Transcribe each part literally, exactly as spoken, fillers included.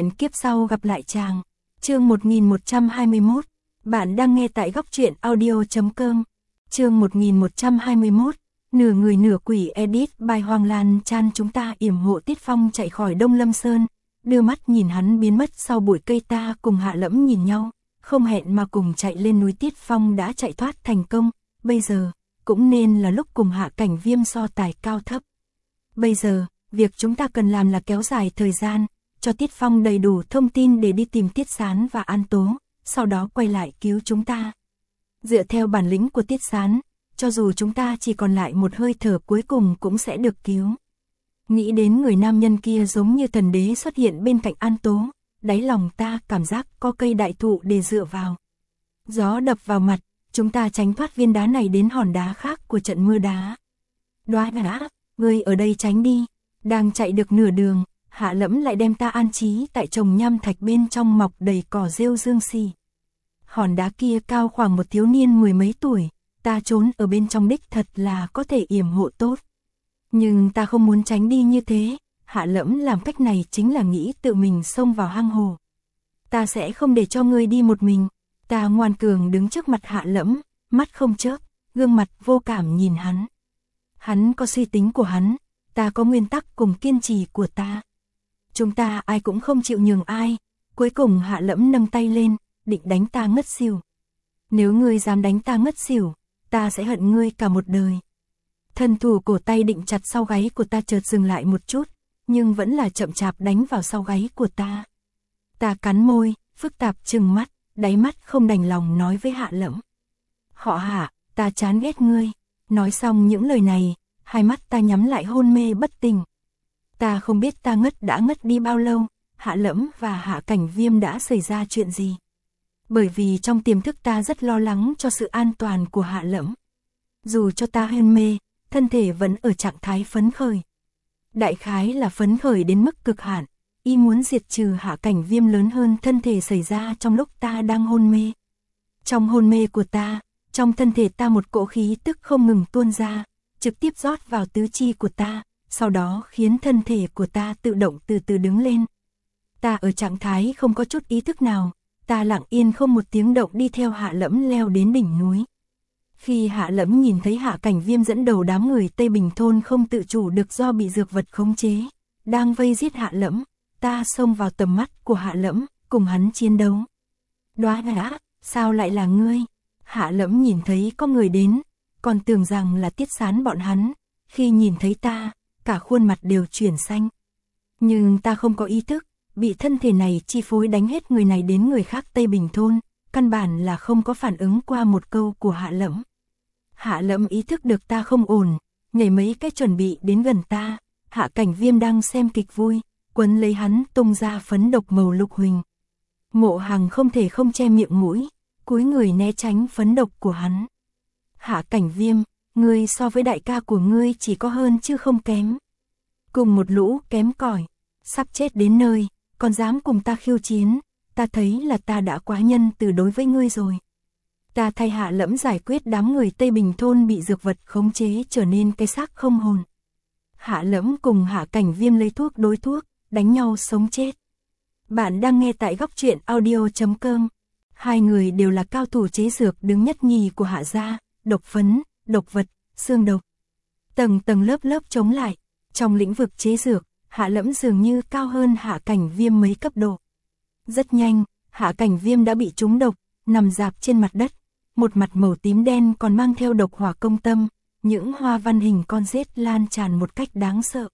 Hẹn kiếp sau gặp lại chàng. Chương một nghìn một trăm hai mươi mốt. Bạn đang nghe tại góc truyện audio.com. Chương một nghìn một trăm hai mươi mốt. Nửa người nửa quỷ edit by Hoàng Lan Chan. Chúng ta yểm hộ Tiết Phong chạy khỏi Đông Lâm Sơn, đưa mắt nhìn hắn biến mất sau bụi cây. Ta cùng Hạ Lẫm nhìn nhau, không hẹn mà cùng chạy lên núi. Tiết Phong đã chạy thoát thành công, bây giờ cũng nên là lúc cùng Hạ Cảnh Viêm so tài cao thấp. Bây giờ, việc chúng ta cần làm là kéo dài thời gian, cho Tiết Phong đầy đủ thông tin để đi tìm Tiết Sán và An Tố, sau đó quay lại cứu chúng ta. Dựa theo bản lĩnh của Tiết Sán, cho dù chúng ta chỉ còn lại một hơi thở cuối cùng cũng sẽ được cứu. Nghĩ đến người nam nhân kia giống như thần đế xuất hiện bên cạnh An Tố, đáy lòng ta cảm giác có cây đại thụ để dựa vào. Gió đập vào mặt, chúng ta tránh thoát viên đá này đến hòn đá khác của trận mưa đá. Đoá đá, ngươi ở đây tránh đi. Đang chạy được nửa đường, Hạ Lẫm lại đem ta an trí tại chồng nham thạch bên trong mọc đầy cỏ rêu dương xì. Hòn đá kia cao khoảng một thiếu niên mười mấy tuổi, ta trốn ở bên trong đích thật là có thể yểm hộ tốt. Nhưng ta không muốn tránh đi như thế, Hạ Lẫm làm cách này chính là nghĩ tự mình xông vào hang hồ. Ta sẽ không để cho ngươi đi một mình. Ta ngoan cường đứng trước mặt Hạ Lẫm, mắt không chớp, gương mặt vô cảm nhìn hắn. Hắn có suy tính của hắn, ta có nguyên tắc cùng kiên trì của ta. Chúng ta ai cũng không chịu nhường ai. Cuối cùng Hạ Lẫm nâng tay lên, định đánh ta ngất xỉu. Nếu ngươi dám đánh ta ngất xỉu, ta sẽ hận ngươi cả một đời. Thân thủ cổ tay định chặt sau gáy của ta chợt dừng lại một chút, nhưng vẫn là chậm chạp đánh vào sau gáy của ta. Ta cắn môi, phức tạp trừng mắt, đáy mắt không đành lòng nói với Hạ Lẫm. Họ Hạ, ta chán ghét ngươi. Nói xong những lời này, hai mắt ta nhắm lại hôn mê bất tỉnh. Ta không biết ta ngất đã ngất đi bao lâu, Hạ Lẫm và Hạ Cảnh Viêm đã xảy ra chuyện gì. Bởi vì trong tiềm thức ta rất lo lắng cho sự an toàn của Hạ Lẫm. Dù cho ta hôn mê, thân thể vẫn ở trạng thái phấn khởi. Đại khái là phấn khởi đến mức cực hạn, y muốn diệt trừ Hạ Cảnh Viêm lớn hơn thân thể xảy ra trong lúc ta đang hôn mê. Trong hôn mê của ta, trong thân thể ta một cỗ khí tức không ngừng tuôn ra, trực tiếp rót vào tứ chi của ta, sau đó khiến thân thể của ta tự động từ từ đứng lên. Ta ở trạng thái không có chút ý thức nào, ta lặng yên không một tiếng động đi theo Hạ Lẫm leo đến đỉnh núi. Khi Hạ Lẫm nhìn thấy Hạ Cảnh Viêm dẫn đầu đám người Tây Bình thôn không tự chủ được do bị dược vật khống chế, đang vây giết Hạ Lẫm, ta xông vào tầm mắt của Hạ Lẫm, cùng hắn chiến đấu. Đoá đã, sao lại là ngươi? Hạ Lẫm nhìn thấy có người đến, còn tưởng rằng là Tiết Sán bọn hắn, khi nhìn thấy ta, cả khuôn mặt đều chuyển xanh. Nhưng ta không có ý thức, bị thân thể này chi phối đánh hết người này đến người khác Tây Bình thôn, căn bản là không có phản ứng qua một câu của Hạ Lẫm. Hạ Lẫm ý thức được ta không ổn, nhảy mấy cái chuẩn bị đến gần ta. Hạ Cảnh Viêm đang xem kịch vui, quấn lấy hắn tung ra phấn độc màu lục huỳnh. Mộ Hằng không thể không che miệng mũi, cúi người né tránh phấn độc của hắn. Hạ Cảnh Viêm, ngươi so với đại ca của ngươi chỉ có hơn chứ không kém. Cùng một lũ kém cỏi, sắp chết đến nơi, còn dám cùng ta khiêu chiến, ta thấy là ta đã quá nhân từ đối với ngươi rồi. Ta thay Hạ Lẫm giải quyết đám người Tây Bình thôn bị dược vật khống chế trở nên cái xác không hồn. Hạ Lẫm cùng Hạ Cảnh Viêm lấy thuốc đối thuốc, đánh nhau sống chết. Bạn đang nghe tại góc truyện audio.com. Hai người đều là cao thủ chế dược đứng nhất nhì của Hạ gia, độc phấn, độc vật, xương độc. Tầng tầng lớp lớp chống lại, trong lĩnh vực chế dược, Hạ Lẫm dường như cao hơn Hạ Cảnh Viêm mấy cấp độ. Rất nhanh, Hạ Cảnh Viêm đã bị trúng độc, nằm rạp trên mặt đất, một mặt màu tím đen còn mang theo độc hỏa công tâm, những hoa văn hình con rết lan tràn một cách đáng sợ.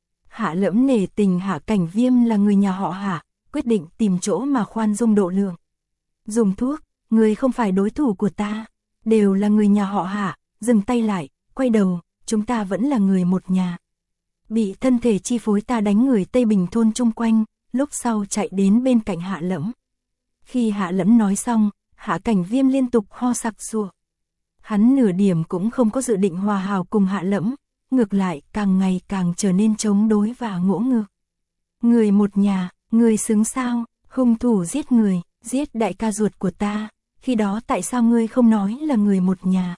Hạ Lẫm nể tình Hạ Cảnh Viêm là người nhà họ Hạ, quyết định tìm chỗ mà khoan dung độ lượng. Dùng thuốc, người không phải đối thủ của ta, đều là người nhà họ Hạ. Dừng tay lại, quay đầu, chúng ta vẫn là người một nhà. Bị thân thể chi phối ta đánh người Tây Bình thôn chung quanh, lúc sau chạy đến bên cạnh Hạ Lẫm. Khi Hạ Lẫm nói xong, Hạ Cảnh Viêm liên tục ho sặc sụa. Hắn nửa điểm cũng không có dự định hòa hảo cùng Hạ Lẫm, ngược lại càng ngày càng trở nên chống đối và ngỗ ngược. Người một nhà, người xứng sao? Hung thủ giết người, giết đại ca ruột của ta, khi đó tại sao ngươi không nói là người một nhà?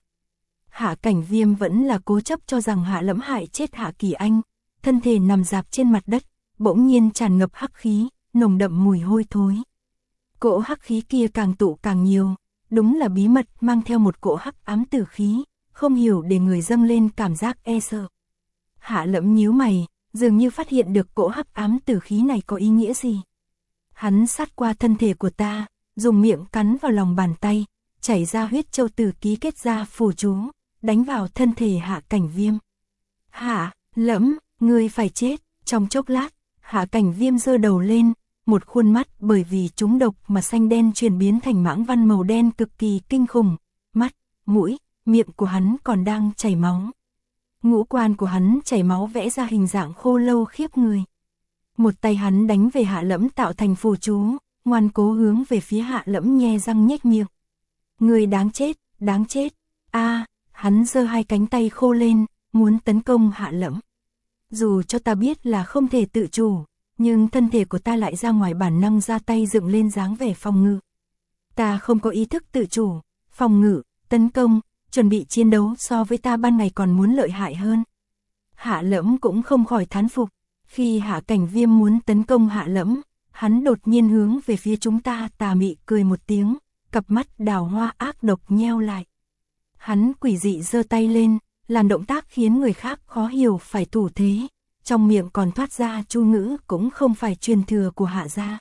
Hạ Cảnh Viêm vẫn là cố chấp cho rằng Hạ Lẫm hại chết Hạ Kỳ Anh, thân thể nằm rạp trên mặt đất, bỗng nhiên tràn ngập hắc khí, nồng đậm mùi hôi thối. Cỗ hắc khí kia càng tụ càng nhiều, đúng là bí mật mang theo một cỗ hắc ám tử khí, không hiểu để người dâng lên cảm giác e sợ. Hạ Lẫm nhíu mày, dường như phát hiện được cỗ hắc ám tử khí này có ý nghĩa gì. Hắn sát qua thân thể của ta, dùng miệng cắn vào lòng bàn tay, chảy ra huyết châu tử ký kết ra phù chú, đánh vào thân thể Hạ Cảnh Viêm. Hạ Lẫm, ngươi phải chết. Trong chốc lát, Hạ Cảnh Viêm giơ đầu lên, một khuôn mắt bởi vì trúng độc mà xanh đen chuyển biến thành mãng văn màu đen cực kỳ kinh khủng. Mắt, mũi, miệng của hắn còn đang chảy máu. Ngũ quan của hắn chảy máu vẽ ra hình dạng khô lâu khiếp người. Một tay hắn đánh về Hạ Lẫm tạo thành phù chú, ngoan cố hướng về phía Hạ Lẫm nhe răng nhếch miệng. Người đáng chết, đáng chết. A, hắn giơ hai cánh tay khô lên, muốn tấn công Hạ Lẫm. Dù cho ta biết là không thể tự chủ, nhưng thân thể của ta lại ra ngoài bản năng ra tay dựng lên dáng vẻ phòng ngự. Ta không có ý thức tự chủ, phòng ngự, tấn công, chuẩn bị chiến đấu so với ta ban ngày còn muốn lợi hại hơn. Hạ Lẫm cũng không khỏi thán phục. Khi Hạ Cảnh Viêm muốn tấn công Hạ Lẫm, hắn đột nhiên hướng về phía chúng ta tà mị cười một tiếng, cặp mắt đào hoa ác độc nheo lại. Hắn quỷ dị giơ tay lên, làm động tác khiến người khác khó hiểu phải thủ thế, trong miệng còn thoát ra chú ngữ cũng không phải truyền thừa của Hạ gia.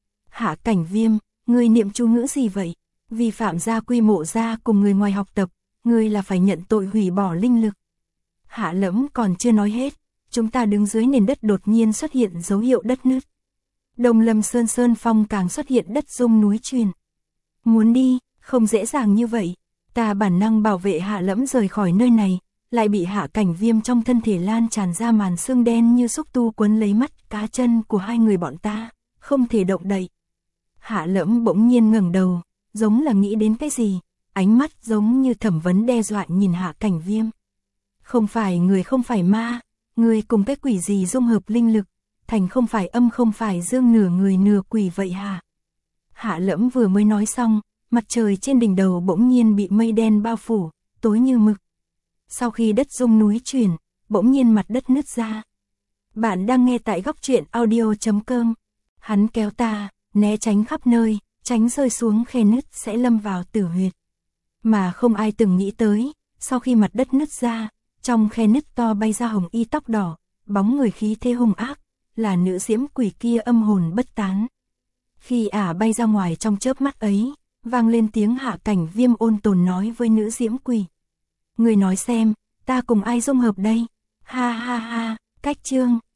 Hạ Cảnh Viêm, ngươi niệm chú ngữ gì vậy? Vi phạm gia quy mộ gia cùng người ngoài học tập, ngươi là phải nhận tội hủy bỏ linh lực. Hạ Lẫm còn chưa nói hết, chúng ta đứng dưới nền đất đột nhiên xuất hiện dấu hiệu đất nứt. Đông Lâm Sơn Sơn Phong càng xuất hiện đất rung núi chuyển. Muốn đi, không dễ dàng như vậy. Ta bản năng bảo vệ Hạ Lẫm rời khỏi nơi này, lại bị Hạ Cảnh Viêm trong thân thể lan tràn ra màn xương đen như xúc tu quấn lấy mắt cá chân của hai người bọn ta, không thể động đậy. Hạ Lẫm bỗng nhiên ngẩng đầu, giống là nghĩ đến cái gì, ánh mắt giống như thẩm vấn đe dọa nhìn Hạ Cảnh Viêm. Không phải người không phải ma, người cùng cái quỷ gì dung hợp linh lực, thành không phải âm không phải dương nửa người nửa quỷ vậy hả? Hạ Lẫm vừa mới nói xong, mặt trời trên đỉnh đầu bỗng nhiên bị mây đen bao phủ, tối như mực. Sau khi đất rung núi chuyển, bỗng nhiên mặt đất nứt ra. Bạn đang nghe tại góc truyện audio chấm com. Hắn kéo ta, né tránh khắp nơi, tránh rơi xuống khe nứt sẽ lâm vào tử huyệt. Mà không ai từng nghĩ tới, sau khi mặt đất nứt ra, trong khe nứt to bay ra hồng y tóc đỏ, bóng người khí thế hung ác, là nữ diễm quỷ kia âm hồn bất tán. Khi ả bay ra ngoài trong chớp mắt ấy, vang lên tiếng Hạ Cảnh Viêm ôn tồn nói với nữ diễm quỷ. Người nói xem, ta cùng ai dung hợp đây? Ha ha ha, cách chương.